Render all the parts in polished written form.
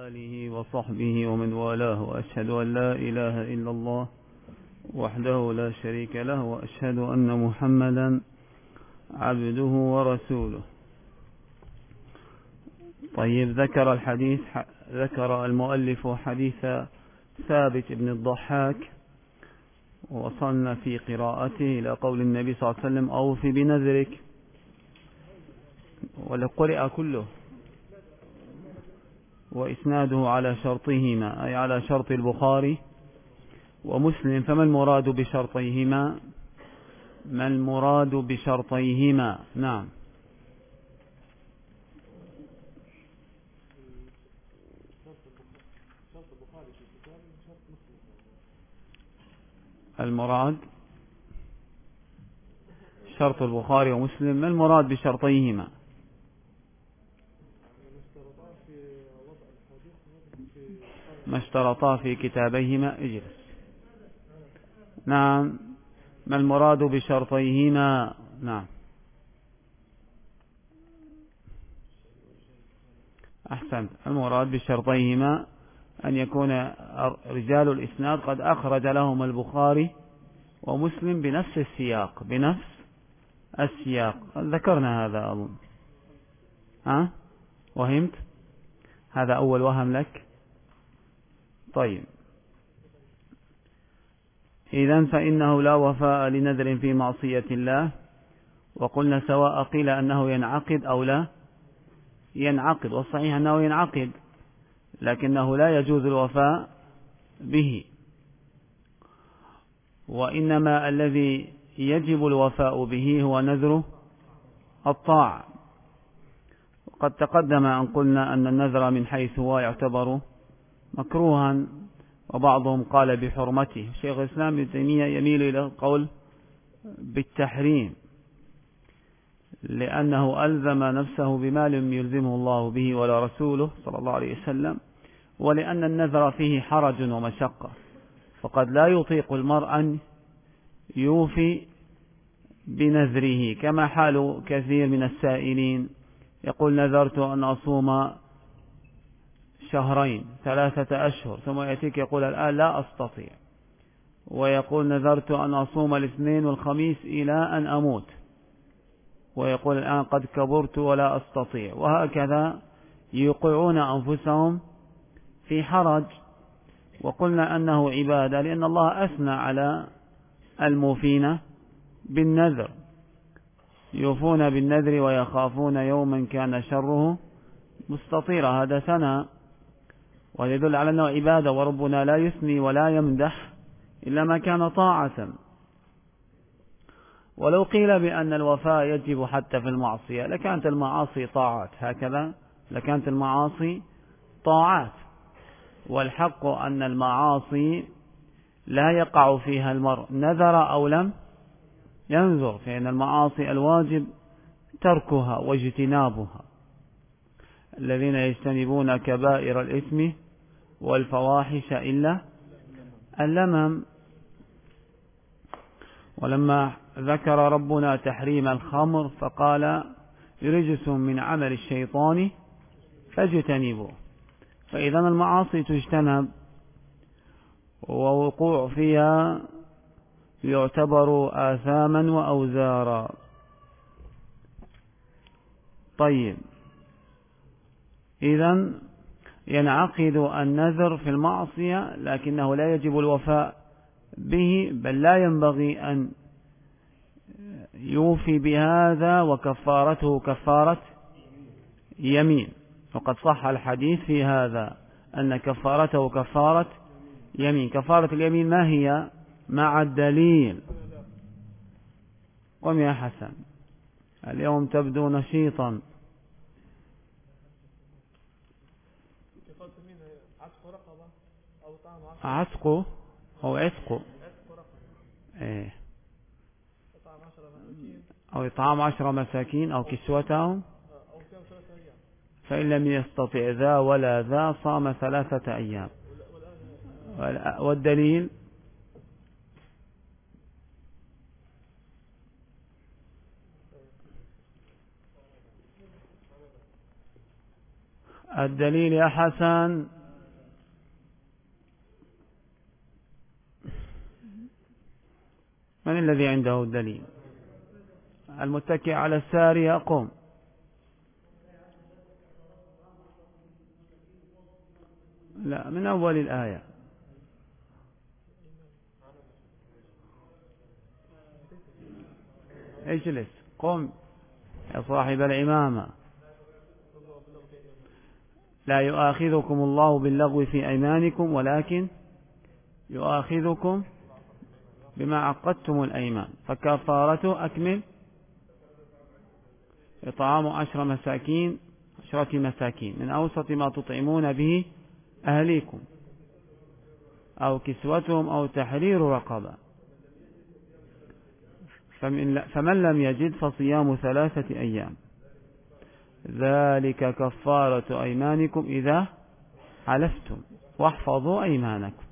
آله وصحبه ومن والاه، وأشهد أن لا إله إلا الله وحده لا شريك له، وأشهد أن محمدا عبده ورسوله. طيب، ذكر المؤلف حديث ثابت بن الضحاك، وصلنا في قراءته إلى قول النبي صلى الله عليه وسلم: أوف بنذرك. ولقرئ كله، وإسناده على شرطهما، أي على شرط البخاري ومسلم. فما المراد بشرطيهما؟ ما المراد بشرطيهما؟ نعم، المراد شرط البخاري ومسلم. ما المراد بشرطيهما؟ ما اشترطا في كتابيهما. اجلس. نعم، ما المراد بشرطيهما؟ نعم، أحسنت. المراد بشرطيهما أن يكون رجال الإسناد قد أخرج لهم البخاري ومسلم بنفس السياق. ذكرنا هذا أظن. وهمت؟ هذا أول وهم لك. طيب، إذن فإنه لا وفاء لنذر في معصية الله. وقلنا سواء قيل أنه ينعقد أو لا ينعقد، والصحيح أنه ينعقد، لكنه لا يجوز الوفاء به. وإنما الذي يجب الوفاء به هو نذر الطاعة. وقد تقدم أن قلنا أن النذر من حيث هو يعتبر مكروها، وبعضهم قال بحرمته. شيخ الإسلام ابن تيمية يميل إلى القول بالتحريم، لأنه ألزم نفسه بما لم يلزمه الله به ولا رسوله صلى الله عليه وسلم، ولأن النذر فيه حرج ومشقة، فقد لا يطيق المرء أن يوفي بنذره، كما حال كثير من السائلين يقول: نذرت أن أصوم شهرين 3 أشهر، ثم يأتيك يقول: الآن لا أستطيع. ويقول: نذرت أن أصوم الاثنين والخميس إلى أن أموت، ويقول: الآن قد كبرت ولا أستطيع. وهكذا يوقعون أنفسهم في حرج. وقلنا أنه عبادة، لأن الله أثنى على الموفين بالنذر: يوفون بالنذر ويخافون يوما كان شره مستطيرا. هذا ثناء، ويدل على أنه عبادة، وربنا لا يثني ولا يمدح إلا ما كان طاعة. ولو قيل بأن الوفاء يجب حتى في المعصية لكانت المعاصي طاعات، هكذا لكانت المعاصي طاعات. والحق أن المعاصي لا يقع فيها المرء نذر أو لم ينذر، فإن المعاصي الواجب تركها واجتنابها. الذين يجتنبون كبائر الإثم والفواحش إلا اللمم. ولما ذكر ربنا تحريم الخمر فقال: رجس من عمل الشيطان فاجتنبوه. فإذا المعاصي تجتنب، ووقوع فيها يعتبر آثاما وأوزارا. طيب، إذن ينعقد النذر في المعصية، لكنه لا يجب الوفاء به، بل لا ينبغي أن يوفي بهذا، وكفارته كفارة يمين. وقد صح الحديث في هذا أن كفارته كفارة يمين. كفارة اليمين ما هي؟ مع الدليل. قم يا حسن، اليوم تبدو نشيطا. عتق أو عتق، أو إطعام 10 مساكين أو كسوتهم، فإن لم يستطع ذا ولا ذا صام 3 أيام. والدليل: الدليل يا حسن. من الذي عنده الدليل؟ المتكئ على السارية قم. لا، من أول الآية. اجلس قم يا صاحب العمامة. لا يؤاخذكم الله باللغو في أيمانكم ولكن يؤاخذكم بما عقدتم الأيمان، فكفارته أكمل إطعام 10 مساكين من أوسط ما تطعمون به أهليكم أو كسوتهم أو تحرير رقبة، فمن لم يجد فصيام 3 أيام، ذلك كفارة أيمانكم إذا حلفتم واحفظوا أيمانكم.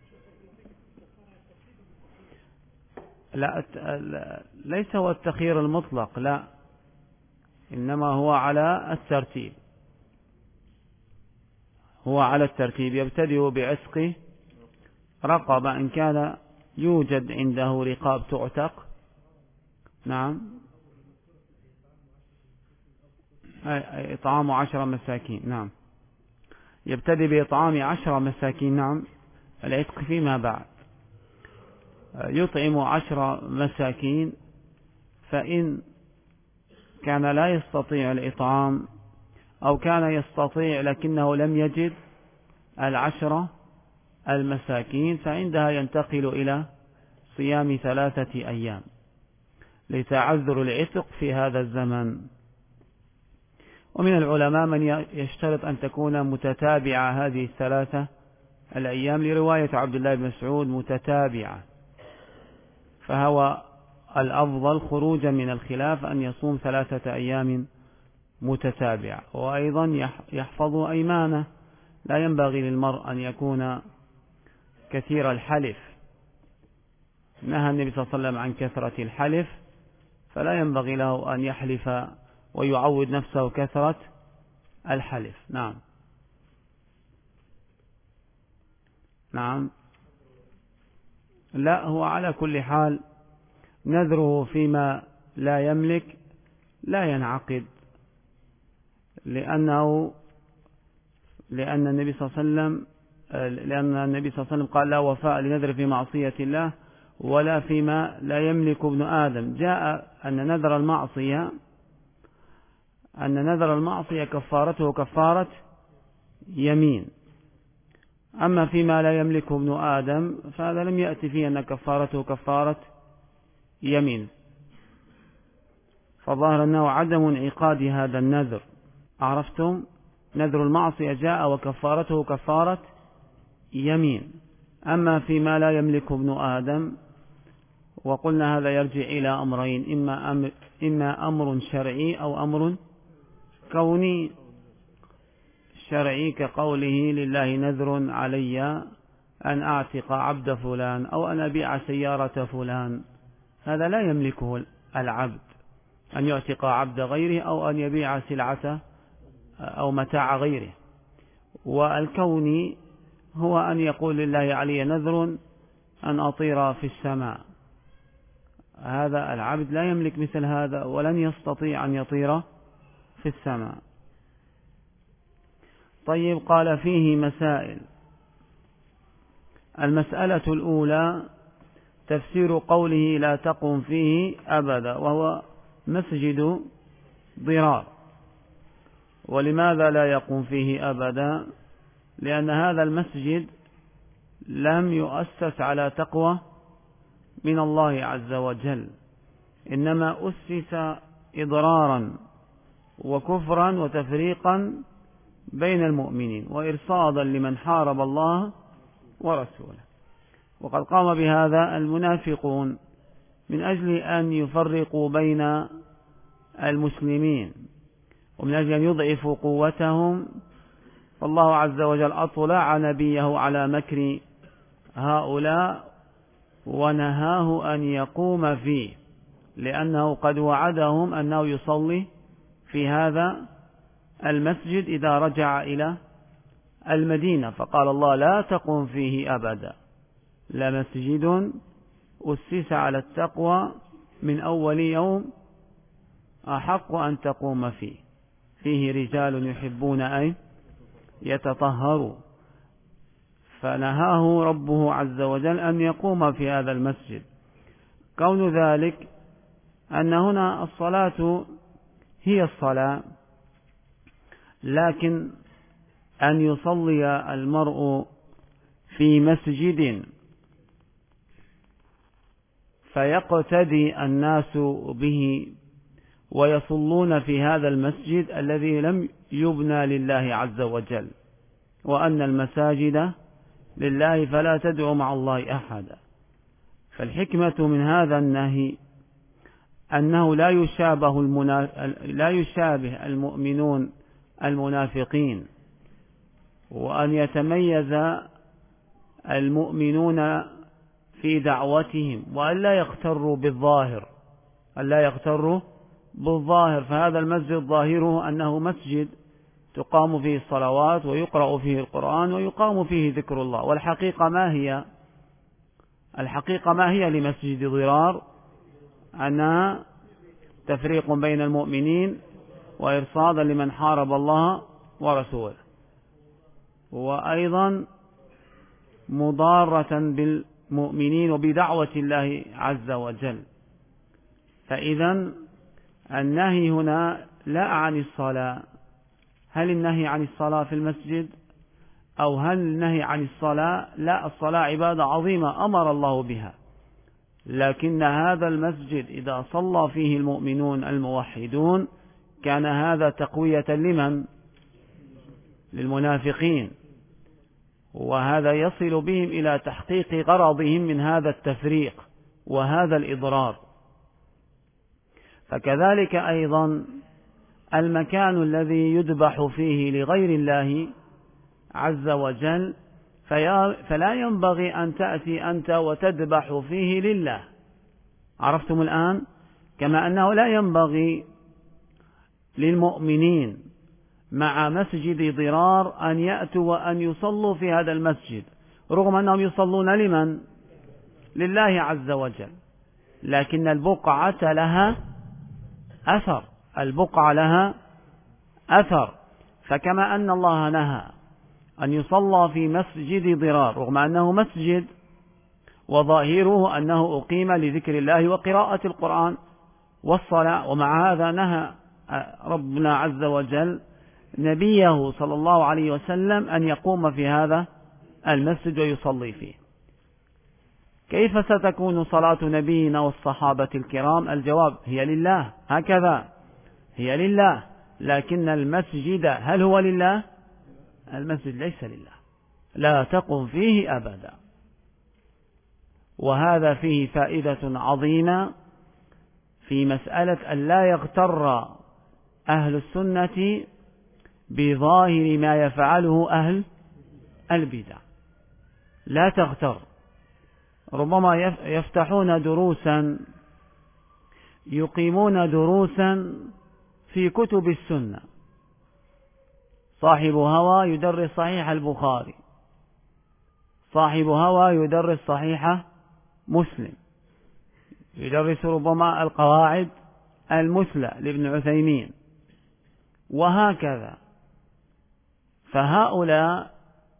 لا، ليس هو التخيير المطلق، لا، إنما هو على الترتيب. هو على الترتيب، يبتدئ بعتق رقبة إن كان يوجد عنده رقاب تعتق. نعم، إطعام 10 مساكين. نعم، يبتدئ بإطعام 10 مساكين. نعم، العتق فيما بعد. يطعم 10 مساكين، فإن كان لا يستطيع الإطعام أو كان يستطيع لكنه لم يجد 10 المساكين، فعندها ينتقل إلى صيام 3 أيام لتعذر العتق في هذا الزمن. ومن العلماء من يشترط أن تكون متتابعة هذه 3 الأيام، لرواية عبد الله بن مسعود متتابعة، فهو الأفضل خروجا من الخلاف أن يصوم 3 أيام متتابعة. وأيضا يحفظ أيمانه، لا ينبغي للمرء أن يكون كثير الحلف، نهى النبي صلى الله عليه وسلم عن كثرة الحلف، فلا ينبغي له أن يحلف ويعود نفسه كثرة الحلف. نعم. نعم، لا، هو على كل حال نذره فيما لا يملك لا ينعقد، لأن النبي صلى الله عليه وسلم قال: لا وفاء لنذر في معصية الله ولا فيما لا يملك ابن آدم. جاء أن نذر المعصية كفارته كفارة يمين، أما فيما لا يملك ابن آدم فهذا لم يأتي فيه أن كفارته كفارة يمين، فظاهر أنه عدم انعقاد هذا النذر. عرفتم؟ نذر المعصية جاء وكفارته كفارة يمين، أما فيما لا يملك ابن آدم، وقلنا هذا يرجع إلى أمرين: إما أمر شرعي أو أمر كوني. شرعي كقوله: لله نذر علي أن أعتق عبد فلان أو أن أبيع سيارة فلان، هذا لا يملكه العبد، أن يعتق عبد غيره أو أن يبيع سلعة أو متاع غيره. والكوني هو أن يقول: لله علي نذر أن أطير في السماء، هذا العبد لا يملك مثل هذا ولن يستطيع أن يطير في السماء. طيب، قال: فيه مسائل. المسألة الأولى تفسير قوله: لا تقم فيه أبدا، وهو مسجد ضرار. ولماذا لا يقوم فيه أبدا؟ لأن هذا المسجد لم يؤسس على تقوى من الله عز وجل، إنما أسس إضرارا وكفرا وتفريقا بين المؤمنين وإرصادا لمن حارب الله ورسوله. وقد قام بهذا المنافقون من أجل أن يفرقوا بين المسلمين ومن أجل أن يضعفوا قوتهم، فالله عز وجل أطلع نبيه على مكر هؤلاء ونهاه أن يقوم فيه، لأنه قد وعدهم أنه يصلي في هذا المسجد إذا رجع إلى المدينة، فقال الله لا تقم فيه أبدا، لمسجد أسس على التقوى من أول يوم أحق أن تقوم فيه، فيه رجال يحبون أن يتطهروا، فنهاه ربه عز وجل أن يقوم في هذا المسجد. كون ذلك أن هنا الصلاة هي الصلاة، لكن أن يصلي المرء في مسجد فيقتدي الناس به ويصلون في هذا المسجد الذي لم يبنى لله عز وجل، وأن المساجد لله فلا تدعو مع الله أحدا. فالحكمة من هذا النهي أنه لا يشابه المؤمنون المنافقين، وأن يتميز المؤمنون في دعوتهم، وأن لا يغتروا بالظاهر، فهذا المسجد ظاهره أنه مسجد تقام فيه الصلوات ويقرأ فيه القرآن ويقام فيه ذكر الله، والحقيقة ما هي؟ الحقيقة ما هي لمسجد ضرار؟ أنها تفريق بين المؤمنين وإرصادا لمن حارب الله ورسوله، وأيضا مضارة بالمؤمنين وبدعوة الله عز وجل. فإذا النهي هنا لا عن الصلاة. هل النهي عن الصلاة في المسجد أو هل النهي عن الصلاة؟ لا، الصلاة عبادة عظيمة أمر الله بها، لكن هذا المسجد إذا صلى فيه المؤمنون الموحدون كان هذا تقوية لمن؟ للمنافقين، وهذا يصل بهم إلى تحقيق غرضهم من هذا التفريق وهذا الإضرار. فكذلك أيضا المكان الذي يذبح فيه لغير الله عز وجل فلا ينبغي أن تأتي أنت وتذبح فيه لله. عرفتم الآن؟ كما أنه لا ينبغي للمؤمنين مع مسجد ضرار أن يأتوا وأن يصلوا في هذا المسجد، رغم أنهم يصلون لمن؟ لله عز وجل، لكن البقعة لها أثر. فكما أن الله نهى أن يصلى في مسجد ضرار رغم أنه مسجد وظاهره أنه أقيم لذكر الله وقراءة القرآن والصلاة، ومع هذا نهى ربنا عز وجل نبيه صلى الله عليه وسلم أن يقوم في هذا المسجد ويصلي فيه. كيف ستكون صلاة نبينا والصحابة الكرام؟ الجواب هي لله، هكذا هي لله، لكن المسجد هل هو لله؟ المسجد ليس لله، لا تقم فيه أبدا. وهذا فيه فائدة عظيمة في مسألة أن لا يغتر أهل السنة بظاهر ما يفعله أهل البدع، لا تغتر. ربما يفتحون دروسا، يقيمون دروسا في كتب السنة، صاحب هوى يدرس صحيح البخاري، صاحب هوى يدرس صحيح مسلم، يدرس ربما القواعد المثلى لابن عثيمين، وهكذا. فهؤلاء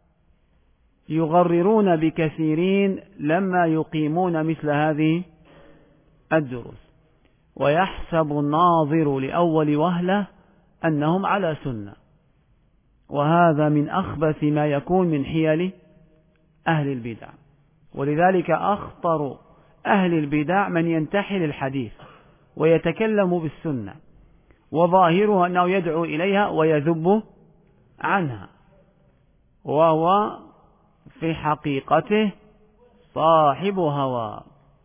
يغررون بكثيرين لما يقيمون مثل هذه الدروس، ويحسب الناظر لأول وهلة أنهم على سنة، وهذا من أخبث ما يكون من حيل أهل البدع. ولذلك أخطر أهل البدع من ينتحل الحديث ويتكلم بالسنة وظاهره أنه يدعو إليها ويذب عنها، وهو في حقيقته صاحب هوى.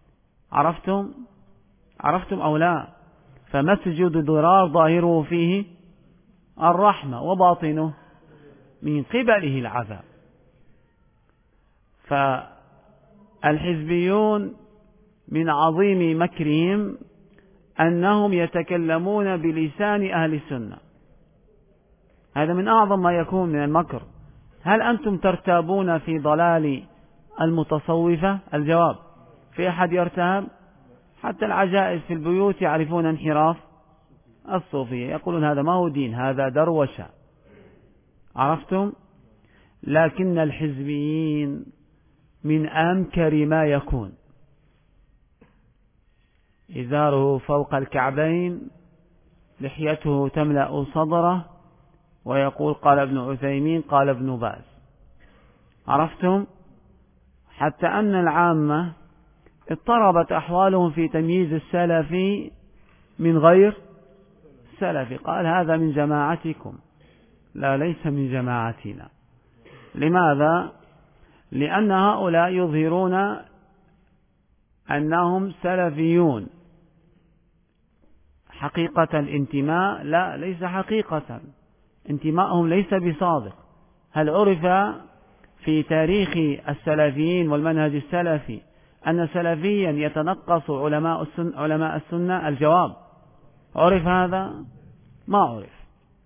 عرفتم أو لا؟ فمسجد ضرار ظاهره فيه الرحمة وباطنه من قبله العذاب. فالحزبيون من عظيم مكرهم أنهم يتكلمون بلسان أهل السنة، هذا من أعظم ما يكون من المكر. هل أنتم ترتابون في ضلال المتصوفة؟ الجواب: في أحد يرتاب؟ حتى العجائز في البيوت يعرفون انحراف الصوفية، يقولون هذا ما هو دين، هذا دروشة. عرفتم؟ لكن الحزبيين من أنكر ما يكون، إزاره فوق الكعبين، لحيته تملأ صدره، ويقول قال ابن عثيمين قال ابن باز. عرفتم؟ حتى أن العامة اضطربت أحوالهم في تمييز السلفي من غير سلفي، قال هذا من جماعتكم، لا ليس من جماعتنا. لماذا؟ لأن هؤلاء يظهرون أنهم سلفيون، حقيقة الانتماء لا، ليس حقيقة، انتماءهم ليس بصادق. هل عرف في تاريخ السلفيين والمنهج السلفي أن سلفيا يتنقص علماء السنة؟ الجواب: عرف هذا؟ ما عرف.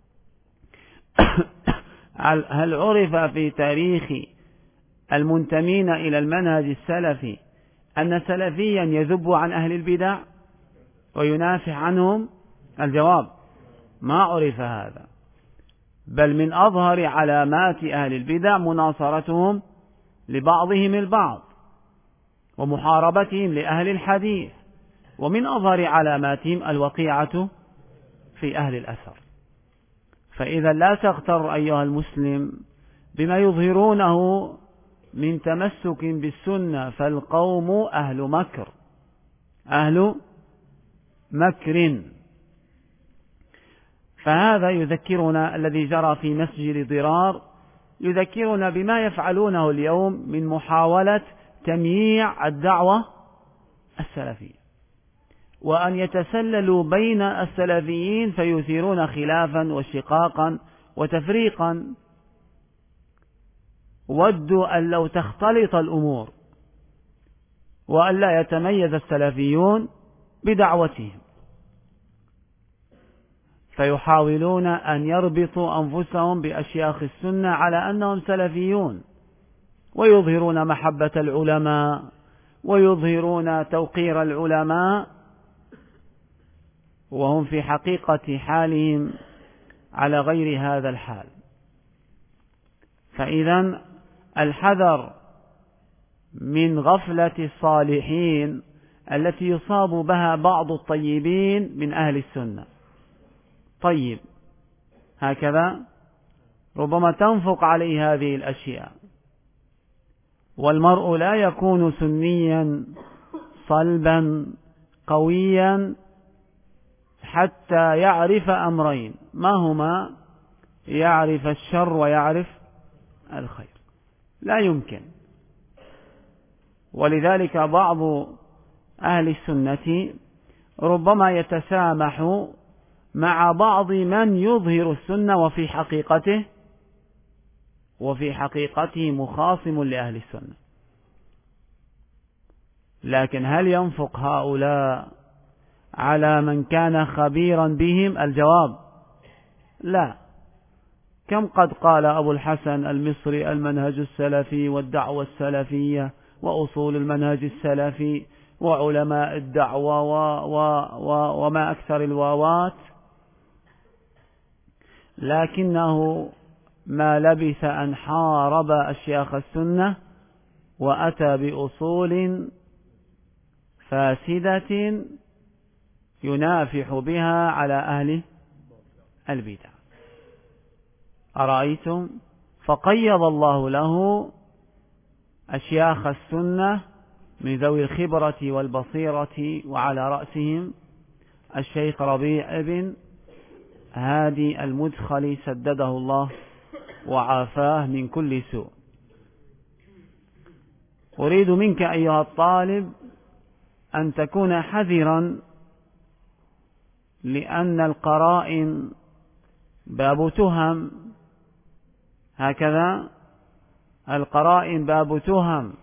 هل عرف في تاريخ المنتمين إلى المنهج السلفي أن سلفيا يذب عن أهل البدع وينافح عنهم؟ الجواب: ما عرف هذا، بل من أظهر علامات أهل البدع مناصرتهم لبعضهم البعض ومحاربتهم لأهل الحديث، ومن أظهر علاماتهم الوقيعة في أهل الأثر. فإذا لا تغتر أيها المسلم بما يظهرونه من تمسك بالسنة، فالقوم أهل مكر، أهل مكر. فهذا يذكرنا الذي جرى في مسجد ضرار، يذكرنا بما يفعلونه اليوم من محاولة تمييع الدعوة السلفية، وأن يتسللوا بين السلفيين فيثيرون خلافا وشقاقا وتفريقا. ودوا أن لو تختلط الأمور وأن لا يتميز السلفيون بدعوتهم، فيحاولون أن يربطوا أنفسهم بأشياخ السنة على أنهم سلفيون، ويظهرون محبة العلماء ويظهرون توقير العلماء، وهم في حقيقة حالهم على غير هذا الحال. فإذا الحذر من غفلة الصالحين التي يصاب بها بعض الطيبين من أهل السنة. طيب هكذا ربما تنفق عليه هذه الأشياء، والمرء لا يكون سنيا صلبا قويا حتى يعرف أمرين، ما هما؟ يعرف الشر ويعرف الخير، لا يمكن. ولذلك بعض أهل السنة ربما يتسامح مع بعض من يظهر السنة وفي حقيقته مخاصم لأهل السنة. لكن هل ينفق هؤلاء على من كان خبيرا بهم؟ الجواب: لا. كم قد قال أبو الحسن المصري المنهج السلفي والدعوة السلفية وأصول المنهج السلفي وعلماء الدعوة وما أكثر الواوات، لكنه ما لبث أن حارب أشياخ السنة وأتى بأصول فاسدة ينافح بها على أهل البدع. أرأيتم؟ فقيض الله له أشياخ السنة من ذوي الخبرة والبصيرة، وعلى رأسهم الشيخ ربيع بن هادي المدخلي سدده الله وعافاه من كل سوء. أريد منك أيها الطالب أن تكون حذرا، لأن القرائن باب تهم، هكذا القرائن باب تهم.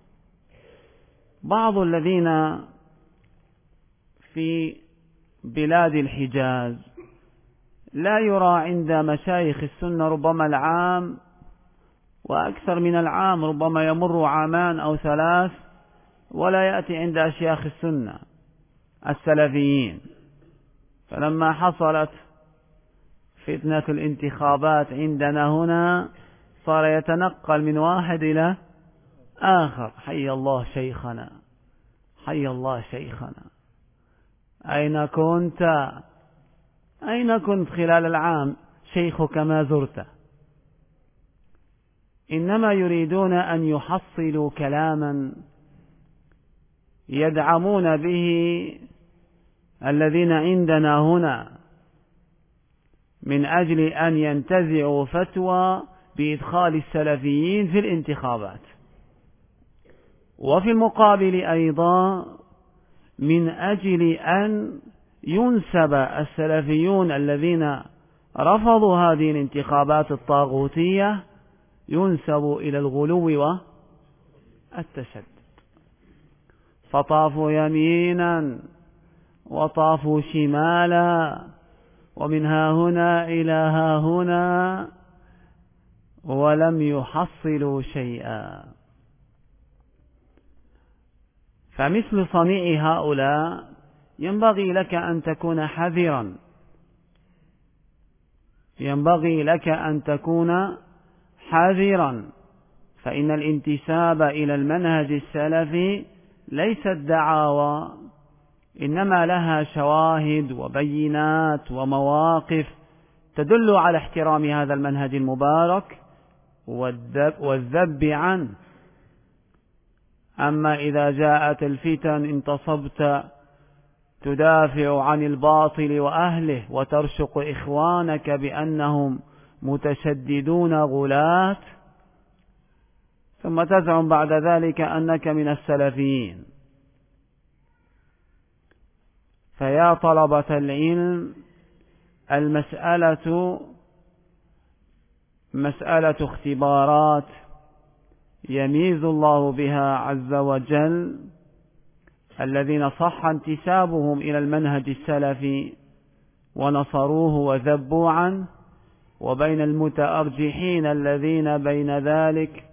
بعض الذين في بلاد الحجاز لا يرى عند مشايخ السنة ربما العام وأكثر من العام، ربما يمر عامان أو 3 ولا يأتي عند أشياخ السنة السلفيين. فلما حصلت فتنة الانتخابات عندنا هنا صار يتنقل من واحد إلى آخر: حي الله شيخنا، حي الله شيخنا، أين كنت؟ أين كنت خلال العام؟ شيخك ما زرته. إنما يريدون أن يحصلوا كلاما يدعمون به الذين عندنا هنا من أجل أن ينتزعوا فتوى بإدخال السلفيين في الانتخابات. وفي المقابل أيضا من أجل أن ينسب السلفيون الذين رفضوا هذه الانتخابات الطاغوتية ينسب إلى الغلو والتشدد. فطافوا يمينا وطافوا شمالا، ومن ها هنا إلى ها هنا، ولم يحصلوا شيئا. فمثل صنيع هؤلاء ينبغي لك أن تكون حذرا، ينبغي لك أن تكون حذرا، فإن الانتساب إلى المنهج السلفي ليست دعاوى، إنما لها شواهد وبينات ومواقف تدل على احترام هذا المنهج المبارك والذب عنه. أما إذا جاءت الفتن انتصبت تدافع عن الباطل وأهله وترشق إخوانك بأنهم متشددون غلاة، ثم تزعم بعد ذلك أنك من السلفيين. فيا طلبة العلم، المسألة مسألة اختبارات يميز الله بها عز وجل الذين صح انتسابهم إلى المنهج السلفي ونصروه وذبوا عنه، وبين المتأرجحين الذين بين ذلك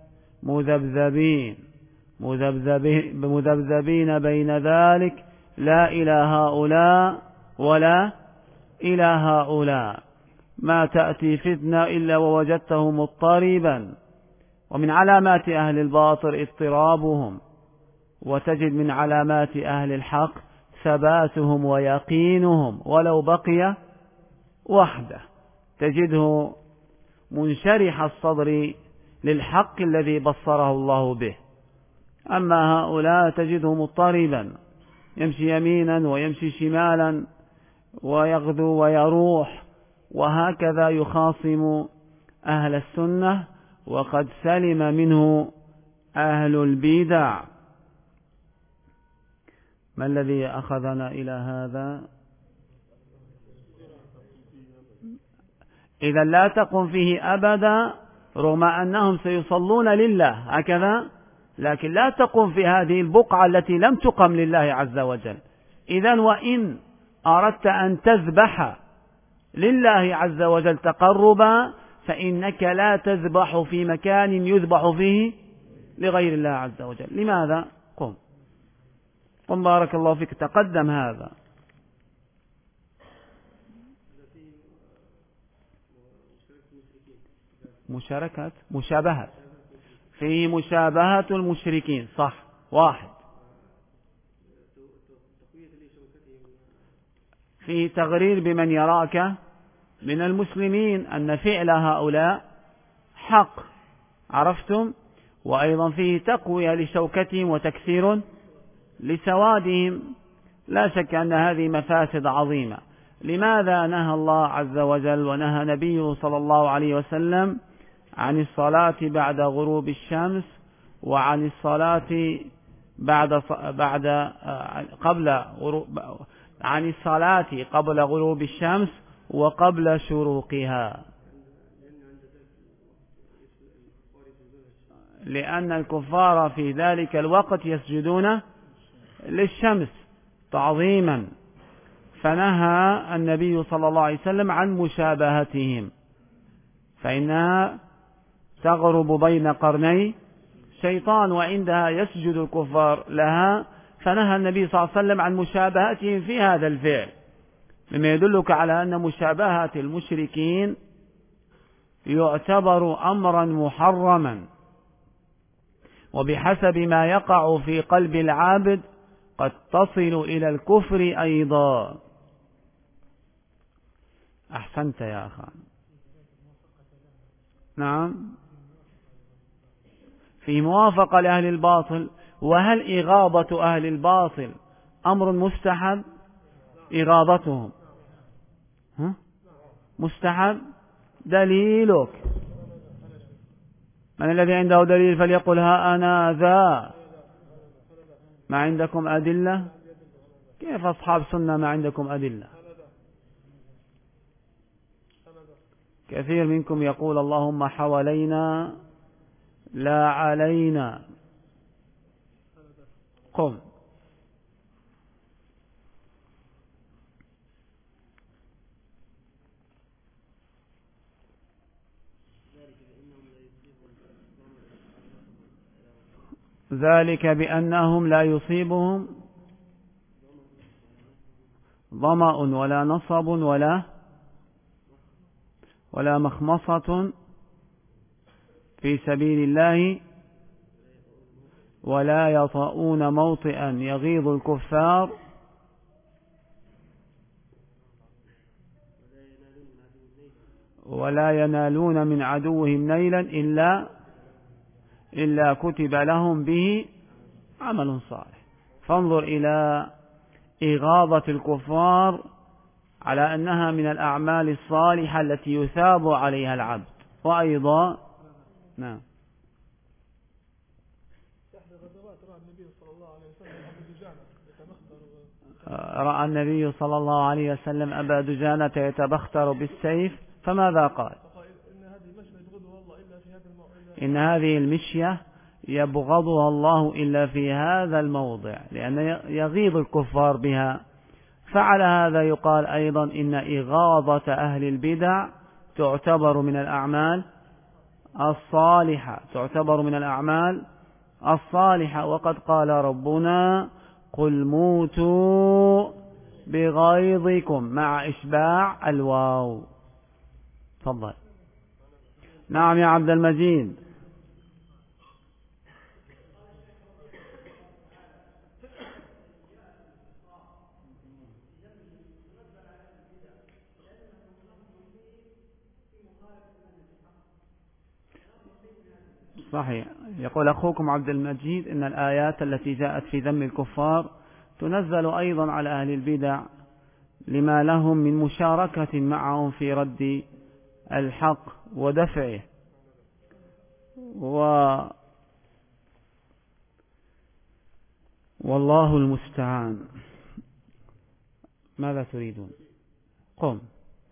مذبذبين بين ذلك، لا إلى هؤلاء ولا إلى هؤلاء. ما تأتي فتنة إلا ووجدته مضطربا. ومن علامات أهل الباطل اضطرابهم، وتجد من علامات أهل الحق ثباتهم ويقينهم، ولو بقي وحده تجده منشرح الصدر للحق الذي بصره الله به. أما هؤلاء تجده مضطربا، يمشي يمينا ويمشي شمالا ويغدو ويروح، وهكذا يخاصم أهل السنة، وقد سلم منه أهل البدع. ما الذي أخذنا إلى هذا؟ إذا لا تقم فيه أبدا، رغم أنهم سيصلون لله هكذا، لكن لا تقم في هذه البقعة التي لم تقم لله عز وجل. إذن وإن أردت أن تذبح لله عز وجل تقربا، فإنك لا تذبح في مكان يذبح فيه لغير الله عز وجل. لماذا؟ قم بارك الله فيك، تقدم هذا. مشابهة في مشابهة المشركين، صح. 1 في تغرير بمن يراك من المسلمين أن فعل هؤلاء حق، عرفتم؟ وأيضا فيه تقوية لشوكتهم وتكسير لسوادهم. لا شك أن هذه مفاسد عظيمة. لماذا نهى الله عز وجل ونهى نبيه صلى الله عليه وسلم عن الصلاة بعد غروب الشمس، وعن الصلاة عن الصلاة قبل غروب الشمس وقبل شروقها؟ لأن الكفار في ذلك الوقت يسجدون للشمس تعظيما، فنهى النبي صلى الله عليه وسلم عن مشابهتهم، فإنها تغرب بين قرني شيطان، وعندها يسجد الكفار لها، فنهى النبي صلى الله عليه وسلم عن مشابهتهم في هذا الفعل، مما يدلك على أن مشابهة المشركين يعتبر أمرا محرما، وبحسب ما يقع في قلب العابد قد تصل إلى الكفر أيضا. أحسنت يا أخي. نعم، في موافقة لأهل الباطل. وهل إغاظة أهل الباطل أمر مستحب؟ إغاظتهم مستحب. دليلك؟ من الذي عنده دليل فليقل ها أنا ذا. ما عندكم أدلة؟ كيف أصحاب سنة ما عندكم أدلة؟ كثير منكم يقول اللهم حوالينا لا علينا. قم. ذلك بأنهم لا يصيبهم ظمأ ولا نصب ولا مخمصة في سبيل الله ولا يطؤون موطئا يغيظ الكفار ولا ينالون من عدوهم نيلا إلا كتب لهم به عمل صالح. فانظر إلى إغاظة الكفار على أنها من الأعمال الصالحة التي يثاب عليها العبد. وأيضا نعم، رأى النبي صلى الله عليه وسلم أبا دجانة يتبختر بالسيف، فماذا قال؟ إن هذه المشية يبغضها الله إلا في هذا الموضع، لأن يغيظ الكفار بها. فعلى هذا يقال أيضا إن إغاظة أهل البدع تعتبر من الأعمال الصالحة، وقد قال ربنا قل موتوا بغيظكم مع إشباع الواو. تفضل. نعم يا عبد المجيد. صحيح. يقول أخوكم عبد المجيد إن الآيات التي جاءت في ذم الكفار تنزل أيضا على أهل البدع لما لهم من مشاركة معهم في رد الحق ودفعه. والله المستعان. ماذا تريدون؟ قم.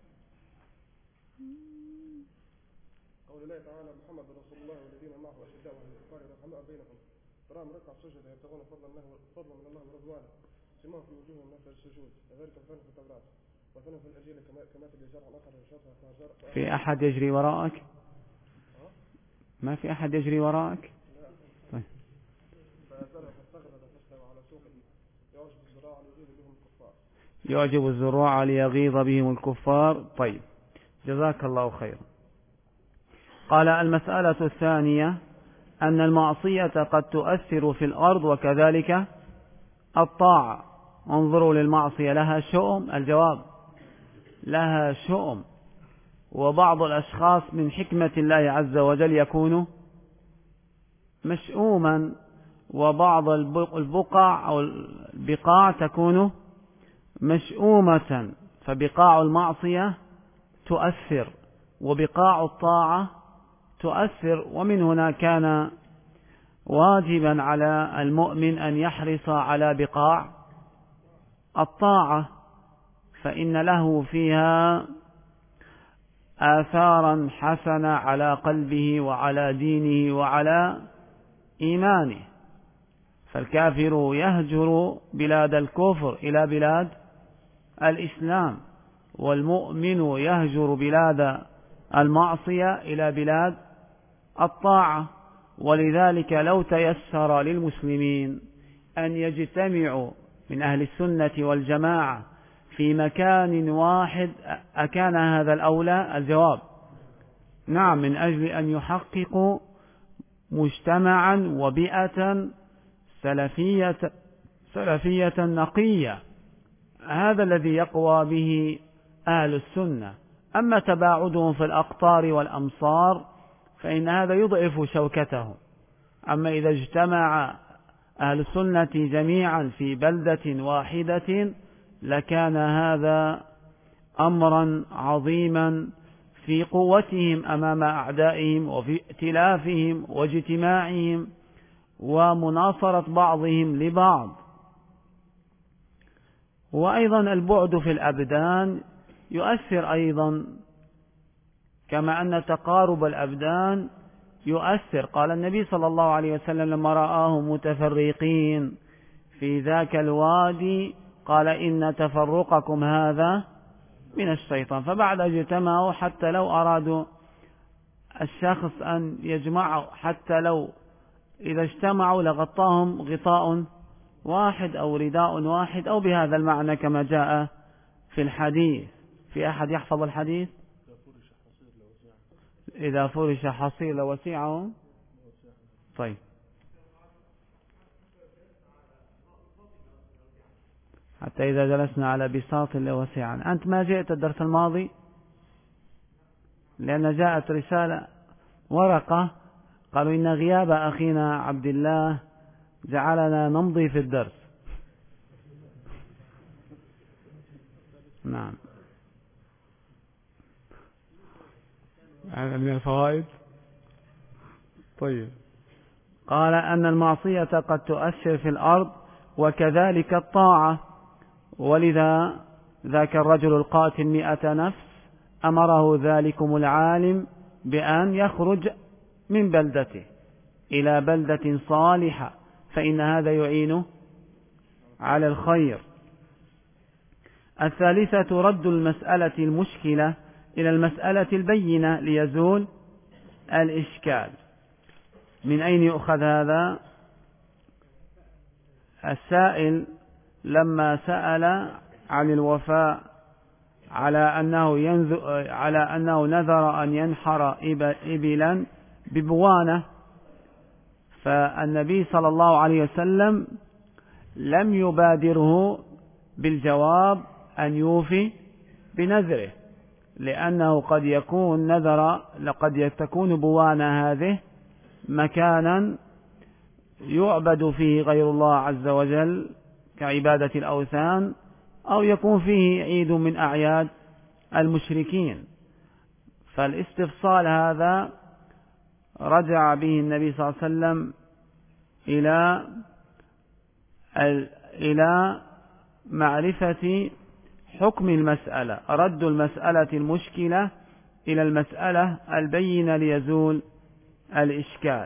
قول الله تعالى محمد رسول الله والذين معه أشداء على الكفار رحماء بينهم تراهم ركع سجدا يبتغون فضلا من الله ورضوانه سماهم في وجوههم مثل السجود وذلك مثل في التوراة وثنى في الأنجيل كما في زرع أخر شطها. في أحد يجري وراءك؟ ما في أحد يجري وراءك؟ طيب. يعجب الزراع ليغيظ بهم الكفار. طيب، جزاك الله خيرا. قال المسألة الثانية أن المعصية قد تؤثر في الأرض وكذلك الطاعة. انظروا للمعصية لها شؤم. الجواب لها شؤم. وبعض الأشخاص من حكمة الله عز وجل يكون مشؤوما، وبعض البقع أو البقاع تكون مشؤومة. فبقاع المعصية تؤثر وبقاع الطاعة تؤثر. ومن هنا كان واجبا على المؤمن أن يحرص على بقاع الطاعة، فإن له فيها آثارا حسنة على قلبه وعلى دينه وعلى إيمانه. فالكافر يهجر بلاد الكفر إلى بلاد الإسلام، والمؤمن يهجر بلاد المعصية إلى بلاد الطاعة. ولذلك لو تيسر للمسلمين أن يجتمعوا من أهل السنة والجماعة في مكان واحد أكان هذا الأولى؟ الجواب نعم، من أجل أن يحققوا مجتمعا وبيئة سلفية نقية. هذا الذي يقوى به أهل السنة. أما تباعدهم في الأقطار والأمصار فإن هذا يضعف شوكته. أما إذا اجتمع أهل السنة جميعا في بلدة واحدة لكان هذا أمرا عظيما في قوتهم أمام أعدائهم، وفي ائتلافهم واجتماعهم ومناصرة بعضهم لبعض. وأيضا البعد في الأبدان يؤثر أيضا، كما أن تقارب الأبدان يؤثر. قال النبي صلى الله عليه وسلم لما رآهم متفرقين في ذاك الوادي قال إن تفرقكم هذا من الشيطان. فبعد اجتمعوا حتى لو أرادوا الشخص أن يجمعوا، حتى لو إذا اجتمعوا لغطاهم غطاء واحد أو رداء واحد أو بهذا المعنى كما جاء في الحديث. في أحد يحفظ الحديث؟ إذا فرش حصير لوسيعه. طيب، حتى إذا جلسنا على بساط لوسيعا. أنت ما جئت الدرس الماضي؟ لأن جاءت رسالة ورقة قالوا إن غياب أخينا عبد الله جعلنا نمضي في الدرس. نعم، هذا من الفوائد. طيب، قال أن المعصية قد تؤثر في الأرض وكذلك الطاعة. ولذا ذاك الرجل القاتل 100 نفس أمره ذلكم العالم بأن يخرج من بلدته إلى بلدة صالحة، فإن هذا يعينه على الخير. الثالثة رد المسألة المشكلة إلى المسألة البينة ليزول الإشكال. من أين يؤخذ هذا؟ السائل لما سأل عن الوفاء على أنه نذر أن ينحر إبلا ببوانة، فالنبي صلى الله عليه وسلم لم يبادره بالجواب أن يوفي بنذره، لأنه قد يكون نذر، لقد تكون بوانة هذه مكانا يعبد فيه غير الله عز وجل كعبادة الأوثان، أو يكون فيه عيد من أعياد المشركين. فالاستفصال هذا رجع به النبي صلى الله عليه وسلم إلى معرفة حكم المسألة، رد المسألة المشكلة إلى المسألة البينة ليزول الإشكال.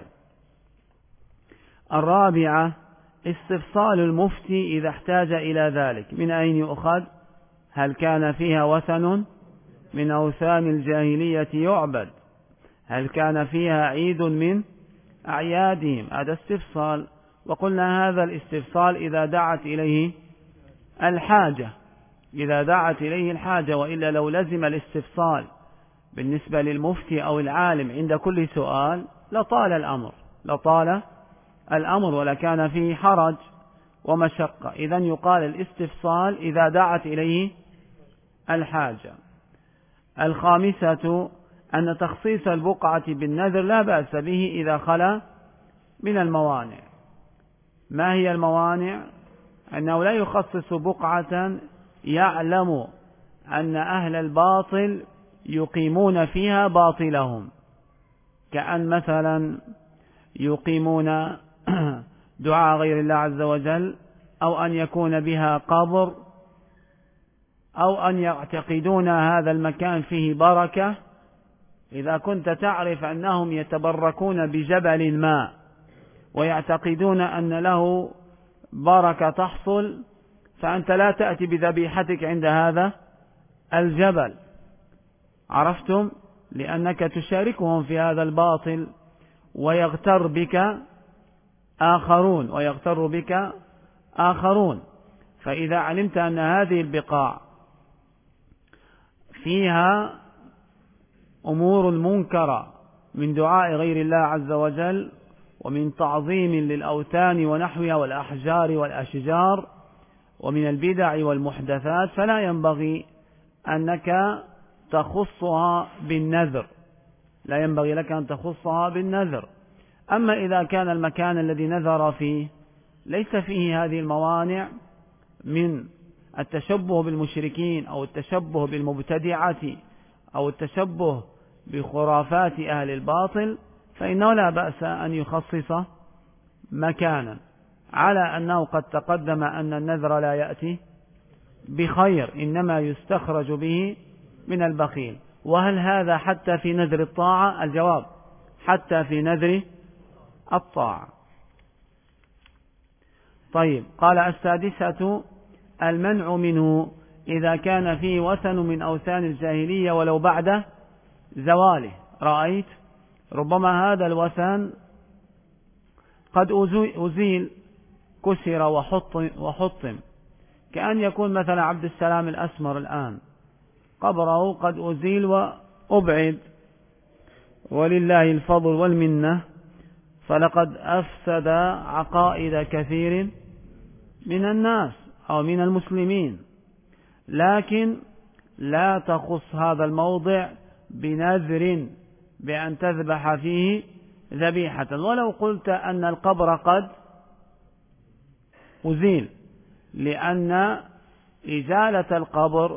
الرابعة استفصال المفتي إذا احتاج إلى ذلك. من أين يؤخذ؟ هل كان فيها وثن من أوثان الجاهلية يعبد؟ هل كان فيها عيد من أعيادهم؟ هذا استفصال. وقلنا هذا الاستفصال إذا دعت إليه الحاجة، إذا دعت إليه الحاجة، وإلا لو لزم الاستفصال بالنسبة للمفتي أو العالم عند كل سؤال لطال الأمر ولكان فيه حرج ومشقة. إذن يقال الاستفصال إذا دعت إليه الحاجة. الخامسة أن تخصيص البقعة بالنذر لا بأس به إذا خلا من الموانع. ما هي الموانع؟ أنه لا يخصص بقعة يعلم أن أهل الباطل يقيمون فيها باطلهم، كأن مثلا يقيمون دعاء غير الله عز وجل، أو أن يكون بها قبر، أو أن يعتقدون هذا المكان فيه بركة. إذا كنت تعرف أنهم يتبركون بجبل ما ويعتقدون أن له بركة تحصل، فأنت لا تأتي بذبيحتك عند هذا الجبل، عرفتم؟ لأنك تشاركهم في هذا الباطل، ويغتر بك آخرون. فإذا علمت أن هذه البقاع فيها أمور منكرة من دعاء غير الله عز وجل، ومن تعظيم للأوثان ونحوها والأحجار والأشجار، ومن البدع والمحدثات، فلا ينبغي أنك تخصها بالنذر، لا ينبغي لك أن تخصها بالنذر. أما إذا كان المكان الذي نذر فيه ليس فيه هذه الموانع من التشبه بالمشركين أو التشبه بالمبتدعة أو التشبه بخرافات أهل الباطل، فإنه لا بأس أن يخصص مكانا، على أنه قد تقدم أن النذر لا يأتي بخير، إنما يستخرج به من البخيل. وهل هذا حتى في نذر الطاعة؟ الجواب حتى في نذر الطاعة. طيب، قال السادسة المنع منه إذا كان فيه وثن من أوثان الجاهلية ولو بعد زواله. رأيت ربما هذا الوثن قد أزيل، كسر وحطم، كأن يكون مثلا عبد السلام الأسمر الآن قبره قد أزيل وأبعد، ولله الفضل والمنة، فلقد أفسد عقائد كثير من الناس أو من المسلمين. لكن لا تخص هذا الموضع بنذر بأن تذبح فيه ذبيحة، ولو قلت أن القبر قد أزيل، لأن إزالة القبر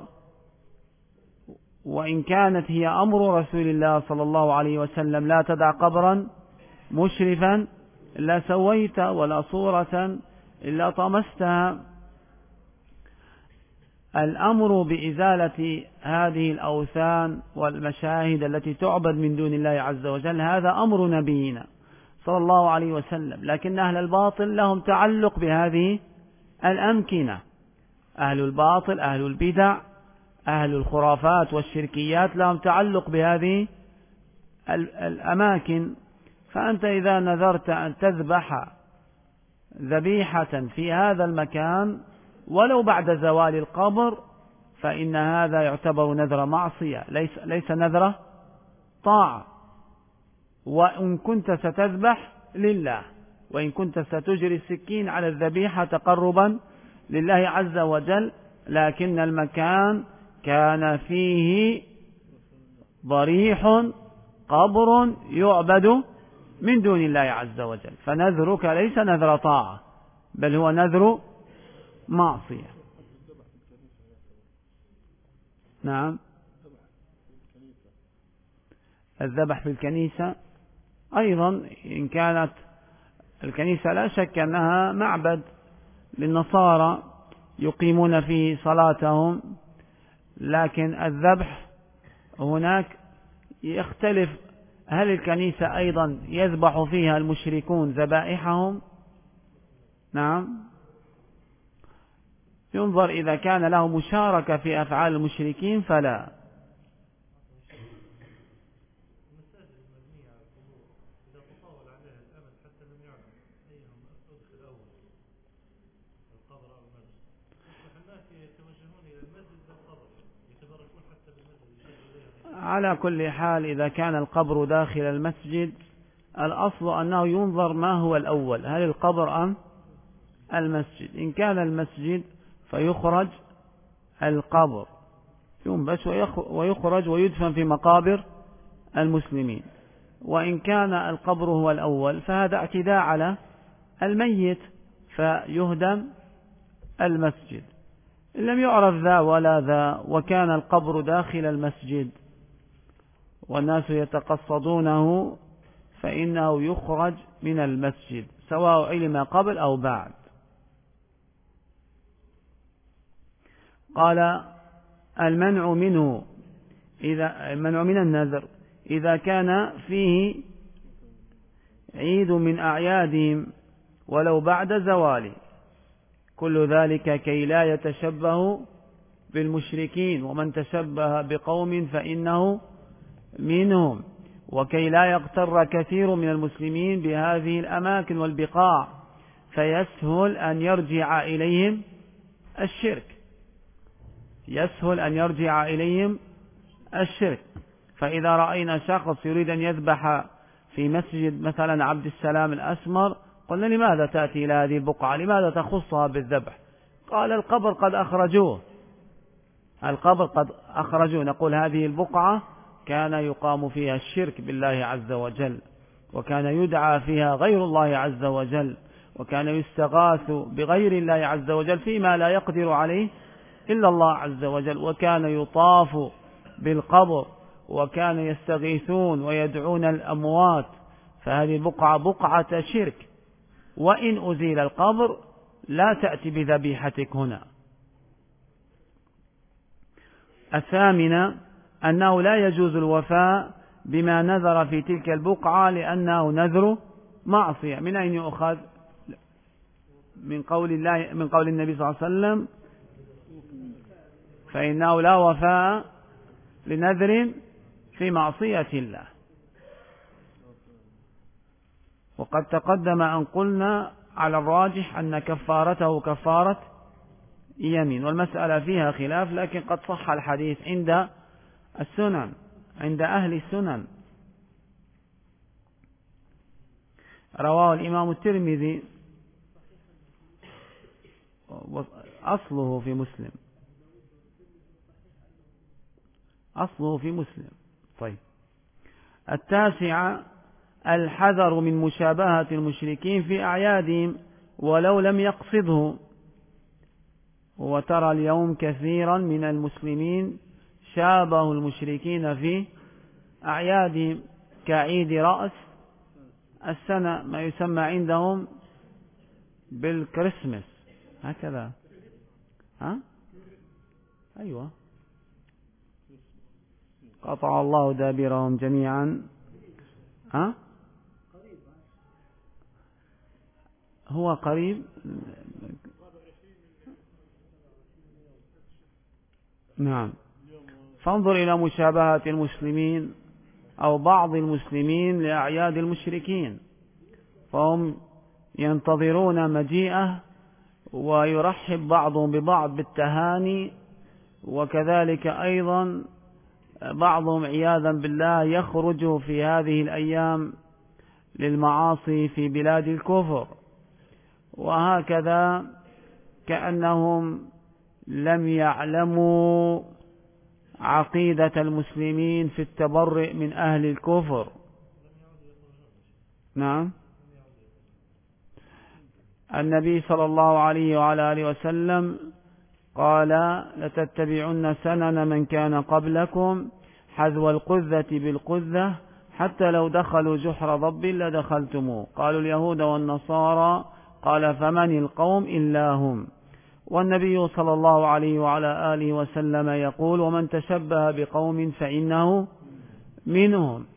وإن كانت هي أمر رسول الله صلى الله عليه وسلم، لا تدع قبرا مشرفا إلا سويت، ولا صورة إلا طمستها. الأمر بإزالة هذه الأوثان والمشاهد التي تعبد من دون الله عز وجل هذا أمر نبينا صلى الله عليه وسلم، لكن أهل الباطل لهم تعلق بهذه الأمكنة، أهل الباطل، أهل البدع، أهل الخرافات والشركيات لهم تعلق بهذه الأماكن. فأنت إذا نذرت أن تذبح ذبيحة في هذا المكان ولو بعد زوال القبر، فإن هذا يعتبر نذر معصية، ليس نذر طاعة. وإن كنت ستذبح لله، وإن كنت ستجري السكين على الذبيحة تقربا لله عز وجل، لكن المكان كان فيه ضريح قبر يعبد من دون الله عز وجل، فنذرك ليس نذر طاعة بل هو نذر معصية. نعم، الذبح في الكنيسة أيضا، إن كانت الكنيسة لا شك أنها معبد للنصارى يقيمون فيه صلاتهم، لكن الذبح هناك يختلف، هل الكنيسة أيضا يذبح فيها المشركون ذبائحهم؟ نعم، ينظر إذا كان له مشاركة في أفعال المشركين فلا. على كل حال إذا كان القبر داخل المسجد الأصل أنه ينظر ما هو الأول، هل القبر أم المسجد. إن كان المسجد فيخرج القبر، ينبش ويخرج ويدفن في مقابر المسلمين. وإن كان القبر هو الأول فهذا اعتداء على الميت، فيهدم المسجد. إن لم يعرف ذا ولا ذا وكان القبر داخل المسجد والناس يتقصدونه، فإنه يخرج من المسجد سواء علم قبل أو بعد. قال المنع منه المنع من النذر إذا كان فيه عيد من أعيادهم ولو بعد زواله. كل ذلك كي لا يتشبه بالمشركين، ومن تشبه بقوم فإنه منهم، وكي لا يغتر كثير من المسلمين بهذه الأماكن والبقاع فيسهل أن يرجع إليهم الشرك، يسهل أن يرجع إليهم الشرك. فإذا رأينا شخص يريد أن يذبح في مسجد مثلا عبد السلام الأسمر، قلنا لماذا تأتي إلى هذه البقعة، لماذا تخصها بالذبح؟ قال القبر قد أخرجوه، القبر قد أخرجوه. نقول هذه البقعة كان يقام فيها الشرك بالله عز وجل، وكان يدعى فيها غير الله عز وجل، وكان يستغاث بغير الله عز وجل فيما لا يقدر عليه إلا الله عز وجل، وكان يطاف بالقبر، وكان يستغيثون ويدعون الأموات. فهذه البقعة بقعة شرك، وإن أزيل القبر لا تأتي بذبيحتك هنا. الثامنة أنه لا يجوز الوفاء بما نذر في تلك البقعة لأنه نذر معصية. من أين يؤخذ؟ من قول النبي صلى الله عليه وسلم: فإنه لا وفاء لنذر في معصية الله. وقد تقدم أن قلنا على الراجح أن كفارته كفارة يمين، والمسألة فيها خلاف، لكن قد صح الحديث عند السنن، عند أهل السنن. رواه الإمام الترمذي، أصله في مسلم، أصله في مسلم. طيب، التاسعة الحذر من مشابهة المشركين في أعيادهم ولو لم يقصده. وترى اليوم كثيرا من المسلمين شابهوا المشركين في أعيادهم، كعيد رأس السنة، ما يسمى عندهم بالكريسماس، هكذا. أيوة، قطع الله دابرهم جميعا. هو قريب. نعم. فانظر إلى مشابهة المسلمين أو بعض المسلمين لأعياد المشركين، فهم ينتظرون مجيئه، ويرحب بعضهم ببعض بالتهاني، وكذلك أيضا بعضهم عياذا بالله يخرج في هذه الأيام للمعاصي في بلاد الكفر، وهكذا كأنهم لم يعلموا عقيدة المسلمين في التبرئ من أهل الكفر. نعم. النبي صلى الله عليه وعلى آله وسلم قال: لتتبعن سنن من كان قبلكم حذو القذة بالقذة حتى لو دخلوا جحر ضب لدخلتموه. قالوا اليهود والنصارى، قال: فمن القوم إلا هم. والنبي صلى الله عليه وعلى آله وسلم يقول: ومن تشبه بقوم فإنه منهم.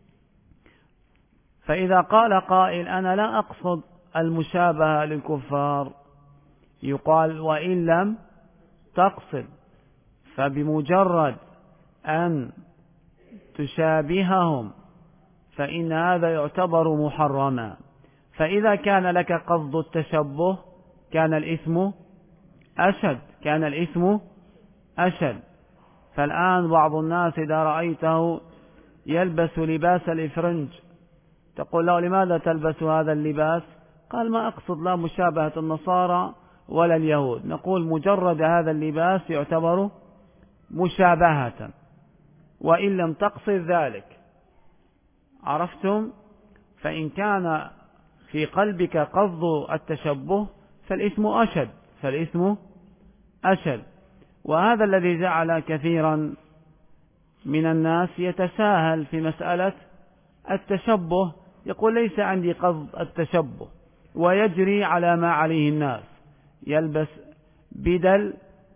فإذا قال قائل: أنا لا أقصد المشابهة للكفار، يقال: وإن لم تقصد، فبمجرد أن تشابههم فإن هذا يعتبر محرما. فإذا كان لك قصد التشبه كان الإثم أشد، كان الإثم أشد. فالآن بعض الناس إذا رأيته يلبس لباس الإفرنج تقول له: لماذا تلبس هذا اللباس؟ قال: ما أقصد لا مشابهة النصارى ولا اليهود. نقول: مجرد هذا اللباس يعتبر مشابهة وإن لم تقصد ذلك. عرفتم؟ فإن كان في قلبك قصد التشبه فالإثم أشد، فالإثم أشد. وهذا الذي جعل كثيرا من الناس يتساهل في مسألة التشبه، يقول: ليس عندي قصد التشبه، ويجري على ما عليه الناس، يلبس بدل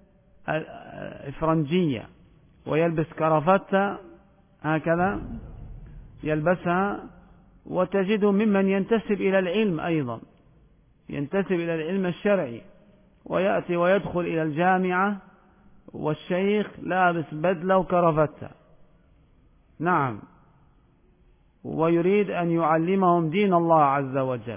إفرنجية ويلبس كرافتة هكذا يلبسها، وتجد ممن ينتسب إلى العلم أيضا، ينتسب إلى العلم الشرعي، ويأتي ويدخل إلى الجامعة والشيخ لابس بدلة وكرافتة، نعم، ويريد أن يعلمهم دين الله عز وجل.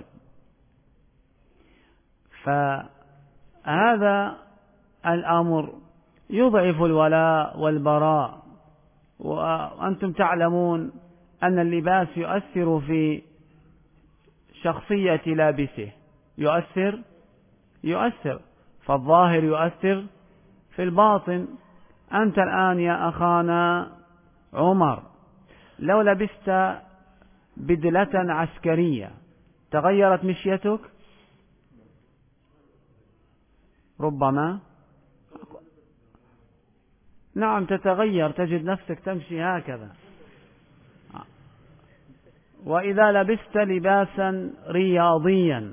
فهذا الأمر يضعف الولاء والبراء. وأنتم تعلمون أن اللباس يؤثر في شخصية لابسه، يؤثر فالظاهر يؤثر في الباطن. أنت الآن يا أخانا عمر لو لبست بدلة عسكرية تغيرت مشيتك؟ ربما، نعم تتغير، تجد نفسك تمشي هكذا. وإذا لبست لباسا رياضيا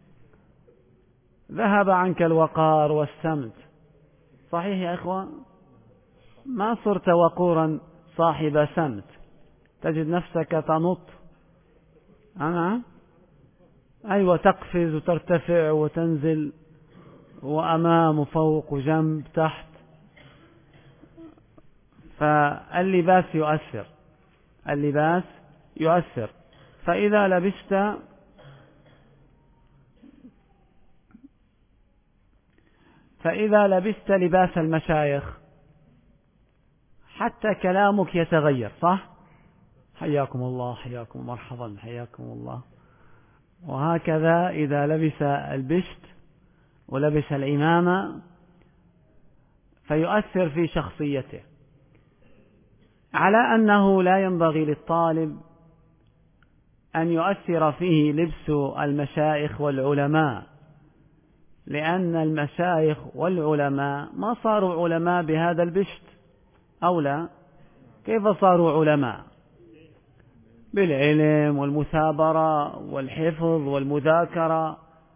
ذهب عنك الوقار والسمت. صحيح يا إخوة؟ ما صرت وقورا صاحب سمت، تجد نفسك تنط، أيوة، تقفز وترتفع وتنزل، وأمام وفوق وجنب تحت. فاللباس يؤثر. فإذا لبست لباس المشايخ حتى كلامك يتغير، صح؟ حياكم الله، حياكم، مرحبا، حياكم الله. وهكذا إذا لبس البشت ولبس العمامة فيؤثر في شخصيته. على أنه لا ينبغي للطالب أن يؤثر فيه لبس المشايخ والعلماء، لأن المشايخ والعلماء ما صاروا علماء بهذا البشت، أو لا؟ كيف صاروا علماء؟ بالعلم والمثابرة والحفظ والمذاكرة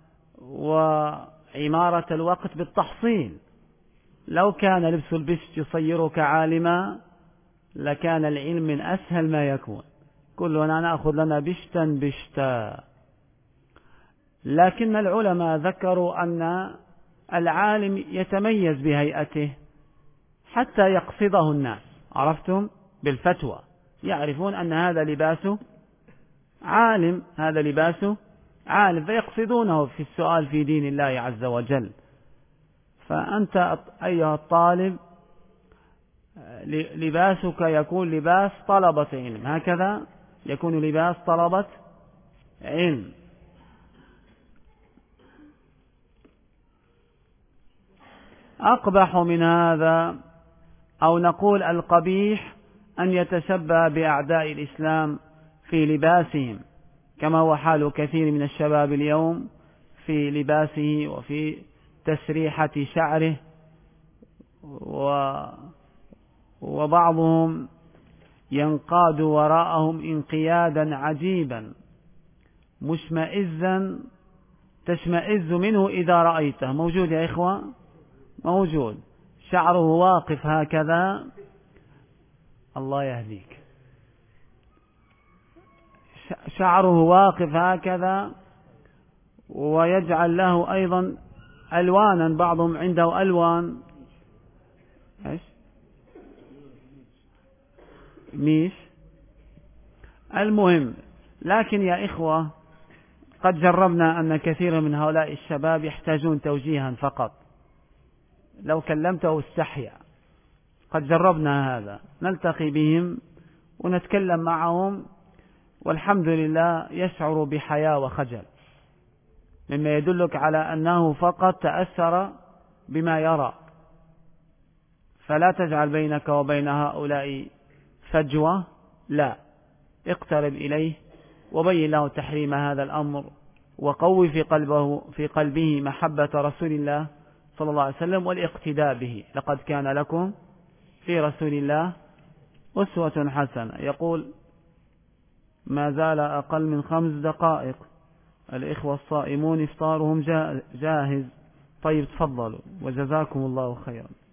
وعمارة الوقت بالتحصيل. لو كان لبس البشت يصيرك عالما لكان العلم من أسهل ما يكون، كلنا نأخذ لنا بشتا. لكن العلماء ذكروا أن العالم يتميز بهيئته حتى يقصده الناس، عرفتم؟ بالفتوى يعرفون أن هذا لباسه عالم، هذا لباسه عالم، فيقصدونه في السؤال في دين الله عز وجل. فأنت أيها الطالب لباسك يكون لباس طلبة علم، هكذا يكون لباس طلبة علم. أقبح من هذا، أو نقول القبيح، أن يتشبه بأعداء الإسلام في لباسهم، كما هو حال كثير من الشباب اليوم في لباسه وفي تسريحة شعره، وبعضهم ينقاد وراءهم انقيادا عجيبا مشمئزا تشمئز منه إذا رأيته. موجود يا إخوة؟ موجود، شعره واقف هكذا، الله يهديك، شعره واقف هكذا، ويجعل له أيضا ألوانا، بعضهم عنده ألوان ميش، المهم. لكن يا إخوة قد جربنا أن كثير من هؤلاء الشباب يحتاجون توجيها فقط، لو كلمته استحيا. قد جربنا هذا، نلتقي بهم ونتكلم معهم والحمد لله يشعر بحياء وخجل، مما يدلك على أنه فقط تأثر بما يرى. فلا تجعل بينك وبين هؤلاء فجوة، لا، اقترب إليه وبين له تحريم هذا الأمر، وقوي في قلبه محبة رسول الله صلى الله عليه وسلم والاقتداء به. لقد كان لكم في رسول الله أسوة حسنة. يقول ما زال أقل من 5 دقائق، الإخوة الصائمون إفطارهم جاهز. طيب تفضلوا وجزاكم الله خيرا.